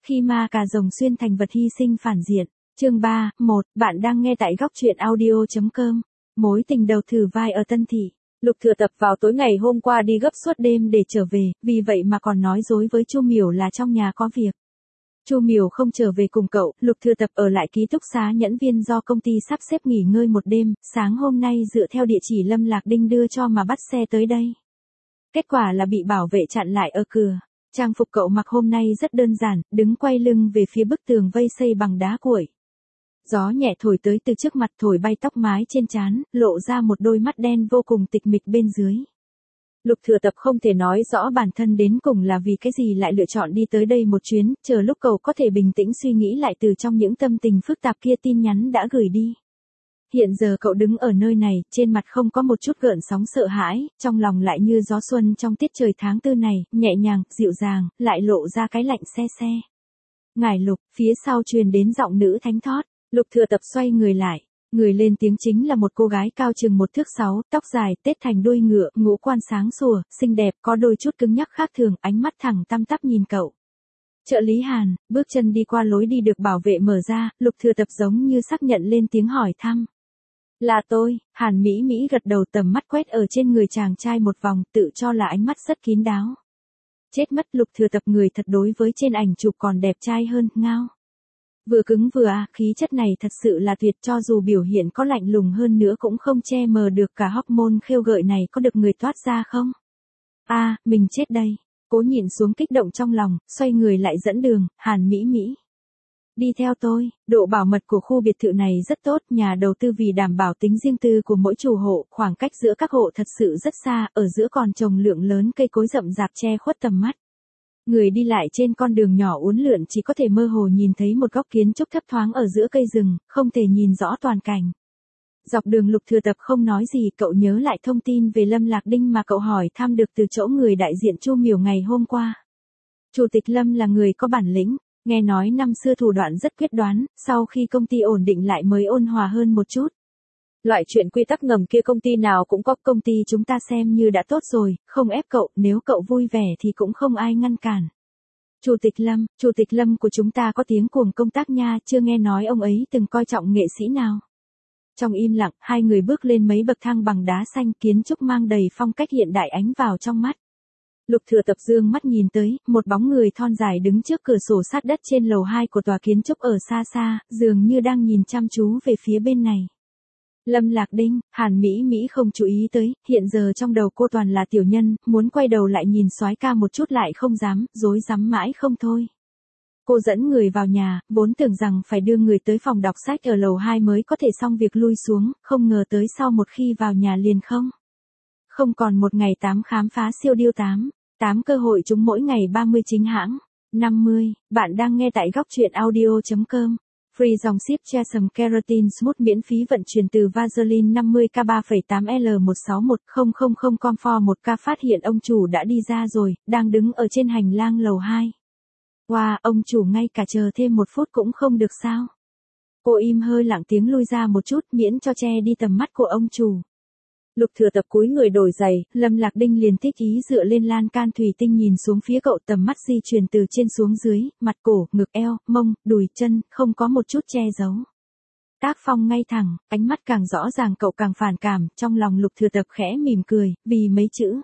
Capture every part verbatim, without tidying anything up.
Khi ma cà rồng xuyên thành vật hy sinh phản diện. Chương ba, một, bạn đang nghe tại góc truyện audio chấm com. Mối tình đầu thử vai ở Tân Thị. Lục Thừa Tập vào tối ngày hôm qua đi gấp suốt đêm để trở về, vì vậy mà còn nói dối với Chu Miểu là trong nhà có việc. Chu Miểu không trở về cùng cậu, Lục Thừa Tập ở lại ký túc xá nhẫn viên do công ty sắp xếp nghỉ ngơi một đêm, sáng hôm nay dựa theo địa chỉ Lâm Lạc Đinh đưa cho mà bắt xe tới đây. Kết quả là bị bảo vệ chặn lại ở cửa. Trang phục cậu mặc hôm nay rất đơn giản, đứng quay lưng về phía bức tường vây xây bằng đá cuội. Gió nhẹ thổi tới từ trước mặt thổi bay tóc mái trên trán, lộ ra một đôi mắt đen vô cùng tịch mịch bên dưới. Lục Thừa Tập không thể nói rõ bản thân đến cùng là vì cái gì lại lựa chọn đi tới đây một chuyến, chờ lúc cậu có thể bình tĩnh suy nghĩ lại từ trong những tâm tình phức tạp kia tin nhắn đã gửi đi. Hiện giờ cậu đứng ở nơi này, trên mặt không có một chút gợn sóng sợ hãi, trong lòng lại như gió xuân trong tiết trời tháng tư này, nhẹ nhàng, dịu dàng, lại lộ ra cái lạnh se se. Ngải Lục, phía sau truyền đến giọng nữ thánh thót. Lục Thừa Tập xoay người lại, người lên tiếng chính là một cô gái cao chừng một thước sáu, tóc dài, tết thành đuôi ngựa, ngũ quan sáng sủa, xinh đẹp, có đôi chút cứng nhắc khác thường, ánh mắt thẳng tăm tắp nhìn cậu. Trợ lý Hàn, bước chân đi qua lối đi được bảo vệ mở ra, Lục Thừa Tập giống như xác nhận lên tiếng hỏi thăm. Là tôi, Hàn Mỹ Mỹ gật đầu, tầm mắt quét ở trên người chàng trai một vòng, tự cho là ánh mắt rất kín đáo. Chết mất, Lục Thừa Tập người thật đối với trên ảnh chụp còn đẹp trai hơn, ngao. Vừa cứng vừa à, khí chất này thật sự là tuyệt, cho dù biểu hiện có lạnh lùng hơn nữa cũng không che mờ được cả hormone khêu gợi này có được người toát ra không? A, à, mình chết đây. Cố nhịn xuống kích động trong lòng, xoay người lại dẫn đường, Hàn Mỹ Mỹ. Đi theo tôi, độ bảo mật của khu biệt thự này rất tốt, nhà đầu tư vì đảm bảo tính riêng tư của mỗi chủ hộ, khoảng cách giữa các hộ thật sự rất xa, ở giữa còn trồng lượng lớn cây cối rậm rạp che khuất tầm mắt. Người đi lại trên con đường nhỏ uốn lượn chỉ có thể mơ hồ nhìn thấy một góc kiến trúc thấp thoáng ở giữa cây rừng, không thể nhìn rõ toàn cảnh. Dọc đường Lục Thừa Tập không nói gì, cậu nhớ lại thông tin về Lâm Lạc Đinh mà cậu hỏi thăm được từ chỗ người đại diện Chu Miểu ngày hôm qua. Chủ tịch Lâm là người có bản lĩnh, nghe nói năm xưa thủ đoạn rất quyết đoán, sau khi công ty ổn định lại mới ôn hòa hơn một chút. Loại chuyện quy tắc ngầm kia công ty nào cũng có, công ty chúng ta xem như đã tốt rồi, không ép cậu, nếu cậu vui vẻ thì cũng không ai ngăn cản. Chủ tịch Lâm, Chủ tịch Lâm của chúng ta có tiếng cuồng công tác nha, chưa nghe nói ông ấy từng coi trọng nghệ sĩ nào. Trong im lặng, hai người bước lên mấy bậc thang bằng đá xanh, kiến trúc mang đầy phong cách hiện đại ánh vào trong mắt. Lục Thừa Tập dương mắt nhìn tới, một bóng người thon dài đứng trước cửa sổ sát đất trên lầu hai của tòa kiến trúc ở xa xa, dường như đang nhìn chăm chú về phía bên này. Lâm Lạc Đinh, Hàn Mỹ Mỹ không chú ý tới, hiện giờ trong đầu cô toàn là tiểu nhân, muốn quay đầu lại nhìn soái ca một chút lại không dám, rối rắm mãi không thôi. Cô dẫn người vào nhà, vốn tưởng rằng phải đưa người tới phòng đọc sách ở lầu hai mới có thể xong việc lui xuống, không ngờ tới sau một khi vào nhà liền không. Không còn một ngày tám khám phá siêu điêu tám, tám cơ hội trúng mỗi ngày ba mươi chính hãng, năm mươi, bạn đang nghe tại góc truyện audio chấm com. Free dòng ship Chesum Keratin Smooth miễn phí vận chuyển từ Vaseline năm mươi K ba phẩy tám L một sáu một không không không Comfort một K phát hiện ông chủ đã đi ra rồi, đang đứng ở trên hành lang lầu hai. Wow, ông chủ ngay cả chờ thêm một phút cũng không được sao? Cô im hơi lặng tiếng lui ra một chút miễn cho che đi tầm mắt của ông chủ. Lục Thừa Tập cúi người đổi giày, Lâm Lạc Đinh liền thích ý dựa lên lan can thủy tinh nhìn xuống phía cậu, tầm mắt di chuyển từ trên xuống dưới, mặt cổ, ngực eo, mông, đùi, chân, không có một chút che giấu. Tác phong ngay thẳng, ánh mắt càng rõ ràng cậu càng phản cảm, trong lòng Lục Thừa Tập khẽ mỉm cười, vì mấy chữ.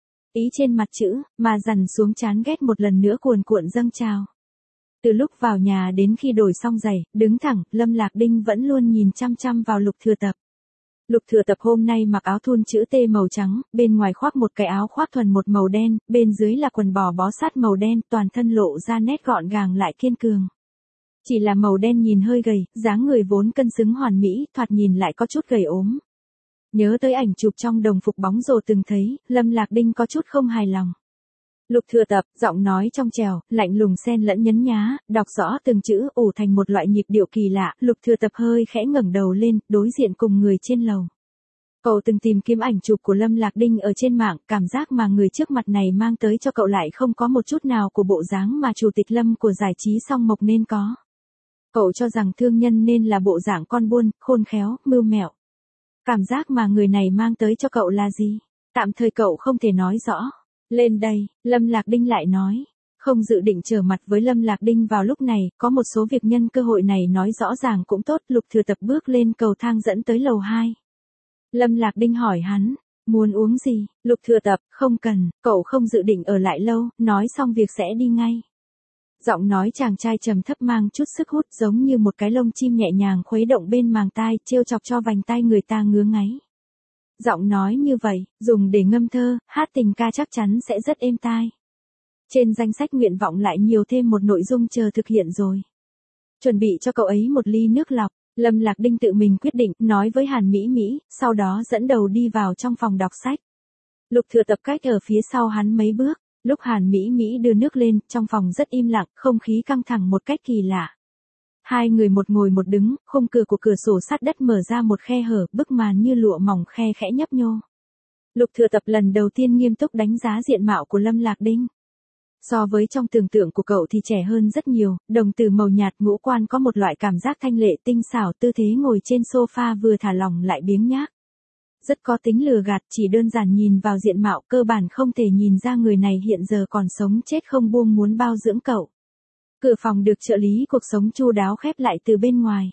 Ý trên mặt chữ, mà dằn xuống chán ghét một lần nữa cuồn cuộn dâng trào. Từ lúc vào nhà đến khi đổi xong giày, đứng thẳng, Lâm Lạc Đinh vẫn luôn nhìn chăm chăm vào Lục Thừa Tập. Lục Thừa Tập hôm nay mặc áo thun chữ T màu trắng, bên ngoài khoác một cái áo khoác thuần một màu đen, bên dưới là quần bò bó sát màu đen, toàn thân lộ ra nét gọn gàng lại kiên cường. Chỉ là màu đen nhìn hơi gầy, dáng người vốn cân xứng hoàn mỹ, thoạt nhìn lại có chút gầy ốm. Nhớ tới ảnh chụp trong đồng phục bóng rổ từng thấy, Lâm Lạc Đinh có chút không hài lòng. Lục Thừa Tập, giọng nói trong trẻo, lạnh lùng xen lẫn nhấn nhá, đọc rõ từng chữ ủ thành một loại nhịp điệu kỳ lạ, Lục Thừa Tập hơi khẽ ngẩng đầu lên, đối diện cùng người trên lầu. Cậu từng tìm kiếm ảnh chụp của Lâm Lạc Đinh ở trên mạng, cảm giác mà người trước mặt này mang tới cho cậu lại không có một chút nào của bộ dáng mà chủ tịch Lâm của giải trí Song Mộc nên có. Cậu cho rằng thương nhân nên là bộ dạng con buôn, khôn khéo, mưu mẹo. Cảm giác mà người này mang tới cho cậu là gì? Tạm thời cậu không thể nói rõ. Lên đây, Lâm Lạc Đinh lại nói. Không dự định trở mặt với Lâm Lạc Đinh vào lúc này, có một số việc nhân cơ hội này nói rõ ràng cũng tốt. Lục Thừa Tập bước lên cầu thang dẫn tới lầu hai. Lâm Lạc Đinh hỏi hắn, muốn uống gì? Lục Thừa Tập, không cần, cậu không dự định ở lại lâu, nói xong việc sẽ đi ngay. Giọng nói chàng trai trầm thấp mang chút sức hút giống như một cái lông chim nhẹ nhàng khuấy động bên màng tai, trêu chọc cho vành tai người ta ngứa ngáy. Giọng nói như vậy, dùng để ngâm thơ, hát tình ca chắc chắn sẽ rất êm tai. Trên danh sách nguyện vọng lại nhiều thêm một nội dung chờ thực hiện rồi. Chuẩn bị cho cậu ấy một ly nước lọc, Lâm Lạc Đinh tự mình quyết định, nói với Hàn Mỹ Mỹ, sau đó dẫn đầu đi vào trong phòng đọc sách. Lục Thừa Tập cách ở phía sau hắn mấy bước, lúc Hàn Mỹ Mỹ đưa nước lên, trong phòng rất im lặng, không khí căng thẳng một cách kỳ lạ. Hai người một ngồi một đứng, khung cửa của cửa sổ sát đất mở ra một khe hở, bức màn như lụa mỏng khe khẽ nhấp nhô. Lục Thừa Tập lần đầu tiên nghiêm túc đánh giá diện mạo của Lâm Lạc Đinh. So với trong tưởng tượng của cậu thì trẻ hơn rất nhiều, đồng tử màu nhạt, ngũ quan có một loại cảm giác thanh lệ tinh xảo, tư thế ngồi trên sofa vừa thả lỏng lại biếng nhác. Rất có tính lừa gạt, chỉ đơn giản nhìn vào diện mạo cơ bản không thể nhìn ra người này hiện giờ còn sống chết không buông muốn bao dưỡng cậu. Cửa phòng được trợ lý cuộc sống chu đáo khép lại từ bên ngoài.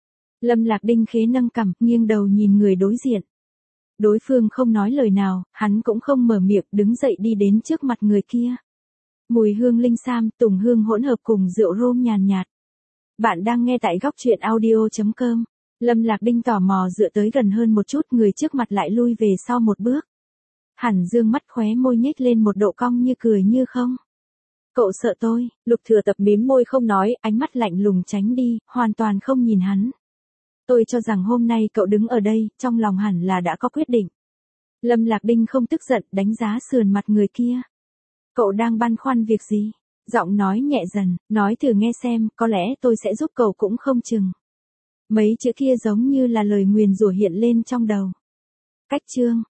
Lâm Lạc Đinh khế nâng cằm, nghiêng đầu nhìn người đối diện. Đối phương không nói lời nào, hắn cũng không mở miệng, đứng dậy đi đến trước mặt người kia. Mùi hương linh sam, tùng hương hỗn hợp cùng rượu rom nhàn nhạt. Bạn đang nghe tại góc truyện audio chấm com. Lâm Lạc Đinh tò mò dựa tới gần hơn một chút, người trước mặt lại lui về sau một bước. Hẳn dương mắt khóe môi nhếch lên một độ cong như cười như không. Cậu sợ tôi? Lục Thừa Tập mím môi không nói, ánh mắt lạnh lùng tránh đi, hoàn toàn không nhìn hắn. Tôi cho rằng hôm nay cậu đứng ở đây, trong lòng hẳn là đã có quyết định. Lâm Lạc Đinh không tức giận, đánh giá sườn mặt người kia. Cậu đang băn khoăn việc gì? Giọng nói nhẹ dần, nói thử nghe xem, có lẽ tôi sẽ giúp cậu cũng không chừng. Mấy chữ kia giống như là lời nguyền rủa hiện lên trong đầu. Cách chương,